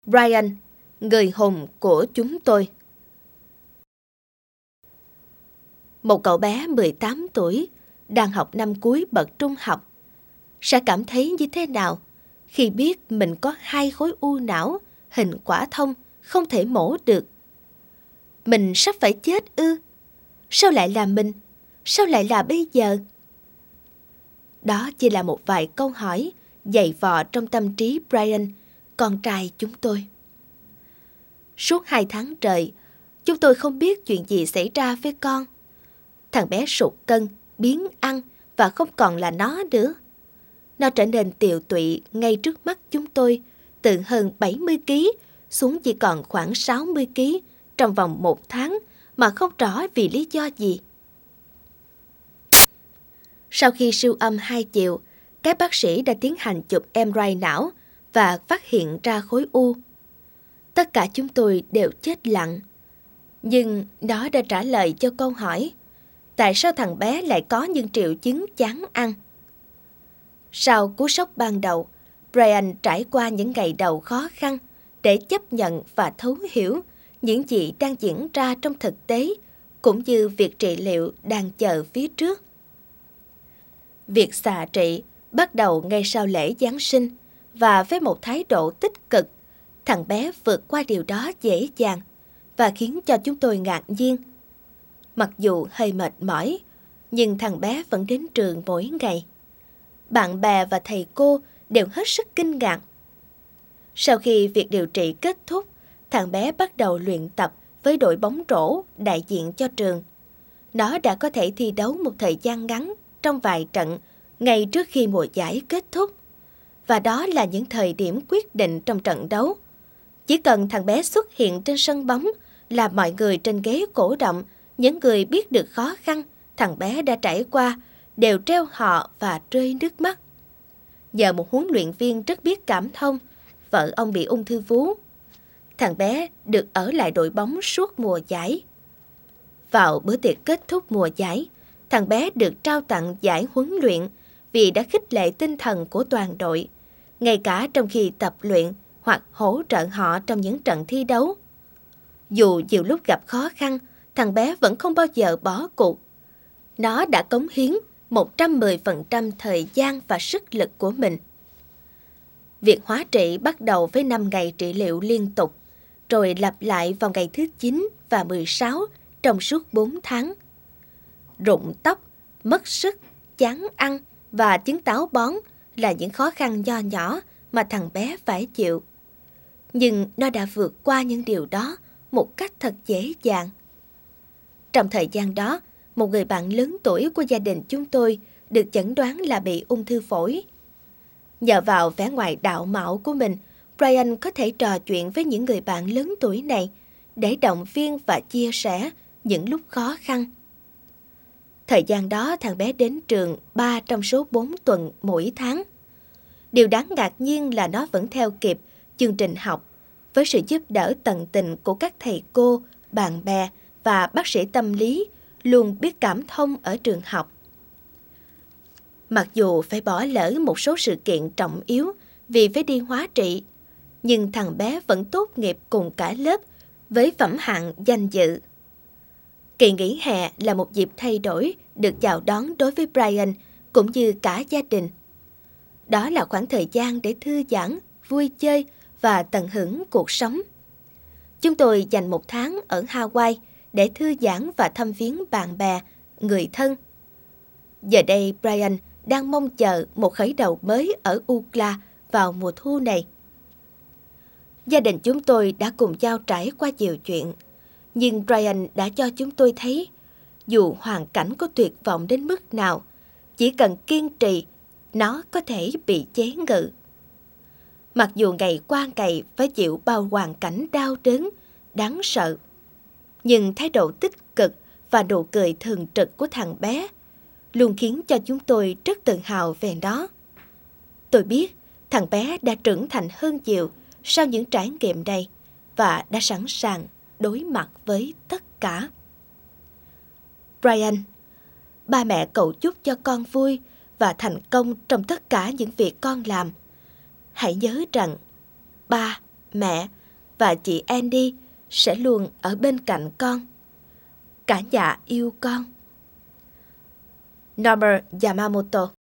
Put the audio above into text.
Brian, người hùng của chúng tôi. Một cậu bé 18 tuổi, đang học năm cuối bậc trung học, sẽ cảm thấy như thế nào khi biết mình có 2 khối u não hình quả thông không thể mổ được? Mình sắp phải chết ư? Sao lại là mình? Sao lại là bây giờ? Đó chỉ là một vài câu hỏi dày vò trong tâm trí Brian, con trai chúng tôi. Suốt 2 tháng trời, chúng tôi không biết chuyện gì xảy ra với con. Thằng bé sụt cân, biếng ăn và không còn là nó nữa. Nó trở nên tiều tụy ngay trước mắt chúng tôi, từ hơn 70 kg xuống chỉ còn khoảng 60 kg trong vòng 1 tháng mà không rõ vì lý do gì. Sau khi siêu âm 2 chiều, các bác sĩ đã tiến hành chụp MRI não và phát hiện ra khối u. Tất cả chúng tôi đều chết lặng. Nhưng nó đã trả lời cho câu hỏi: tại sao thằng bé lại có những triệu chứng chán ăn? Sau cú sốc ban đầu, Brian trải qua những ngày đầu khó khăn để chấp nhận và thấu hiểu những gì đang diễn ra trong thực tế, cũng như việc trị liệu đang chờ phía trước. Việc xạ trị bắt đầu ngay sau lễ Giáng sinh, và với một thái độ tích cực, thằng bé vượt qua điều đó dễ dàng và khiến cho chúng tôi ngạc nhiên. Mặc dù hơi mệt mỏi, nhưng thằng bé vẫn đến trường mỗi ngày. Bạn bè và thầy cô đều hết sức kinh ngạc. Sau khi việc điều trị kết thúc, thằng bé bắt đầu luyện tập với đội bóng rổ đại diện cho trường. Nó đã có thể thi đấu một thời gian ngắn trong vài trận ngay trước khi mùa giải kết thúc. Và đó là những thời điểm quyết định trong trận đấu. Chỉ cần thằng bé xuất hiện trên sân bóng là mọi người trên ghế cổ động, những người biết được khó khăn thằng bé đã trải qua, đều treo họ và rơi nước mắt. Nhờ một huấn luyện viên rất biết cảm thông, vợ ông bị ung thư vú, thằng bé được ở lại đội bóng suốt mùa giải. Vào bữa tiệc kết thúc mùa giải, thằng bé được trao tặng giải huấn luyện vì đã khích lệ tinh thần của toàn đội, ngay cả trong khi tập luyện hoặc hỗ trợ họ trong những trận thi đấu. Dù nhiều lúc gặp khó khăn, thằng bé vẫn không bao giờ bỏ cuộc. Nó đã cống hiến 110% thời gian và sức lực của mình. Việc hóa trị bắt đầu với 5 ngày trị liệu liên tục, rồi lặp lại vào ngày thứ 9 và 16 trong suốt 4 tháng. Rụng tóc, mất sức, chán ăn và chứng táo bón là những khó khăn nho nhỏ mà thằng bé phải chịu. Nhưng nó đã vượt qua những điều đó một cách thật dễ dàng. Trong thời gian đó, một người bạn lớn tuổi của gia đình chúng tôi được chẩn đoán là bị ung thư phổi. Nhờ vào vẻ ngoài đạo mạo của mình, Brian có thể trò chuyện với những người bạn lớn tuổi này để động viên và chia sẻ những lúc khó khăn. Thời gian đó, thằng bé đến trường 3 trong số 4 tuần mỗi tháng. Điều đáng ngạc nhiên là nó vẫn theo kịp chương trình học với sự giúp đỡ tận tình của các thầy cô, bạn bè và bác sĩ tâm lý luôn biết cảm thông ở trường học. Mặc dù phải bỏ lỡ một số sự kiện trọng yếu vì phải đi hóa trị, nhưng thằng bé vẫn tốt nghiệp cùng cả lớp với phẩm hạng danh dự. Kỳ nghỉ hè là một dịp thay đổi được chào đón đối với Brian cũng như cả gia đình. Đó là khoảng thời gian để thư giãn, vui chơi và tận hưởng cuộc sống. Chúng tôi dành 1 tháng ở Hawaii để thư giãn và thăm viếng bạn bè, người thân. Giờ đây Brian đang mong chờ một khởi đầu mới ở UCLA vào mùa thu này. Gia đình chúng tôi đã cùng nhau trải qua nhiều chuyện, nhưng Brian đã cho chúng tôi thấy, dù hoàn cảnh có tuyệt vọng đến mức nào, chỉ cần kiên trì, nó có thể bị chế ngự. Mặc dù ngày qua ngày phải chịu bao hoàn cảnh đau đớn, đáng sợ, nhưng thái độ tích cực và nụ cười thường trực của thằng bé luôn khiến cho chúng tôi rất tự hào về nó. Tôi biết thằng bé đã trưởng thành hơn nhiều sau những trải nghiệm này và đã sẵn sàng đối mặt với tất cả. Brian, ba mẹ cầu chúc cho con vui và thành công trong tất cả những việc con làm. Hãy nhớ rằng ba mẹ và chị Andy sẽ luôn ở bên cạnh con. Cả nhà yêu con. Nobuo Yamamoto.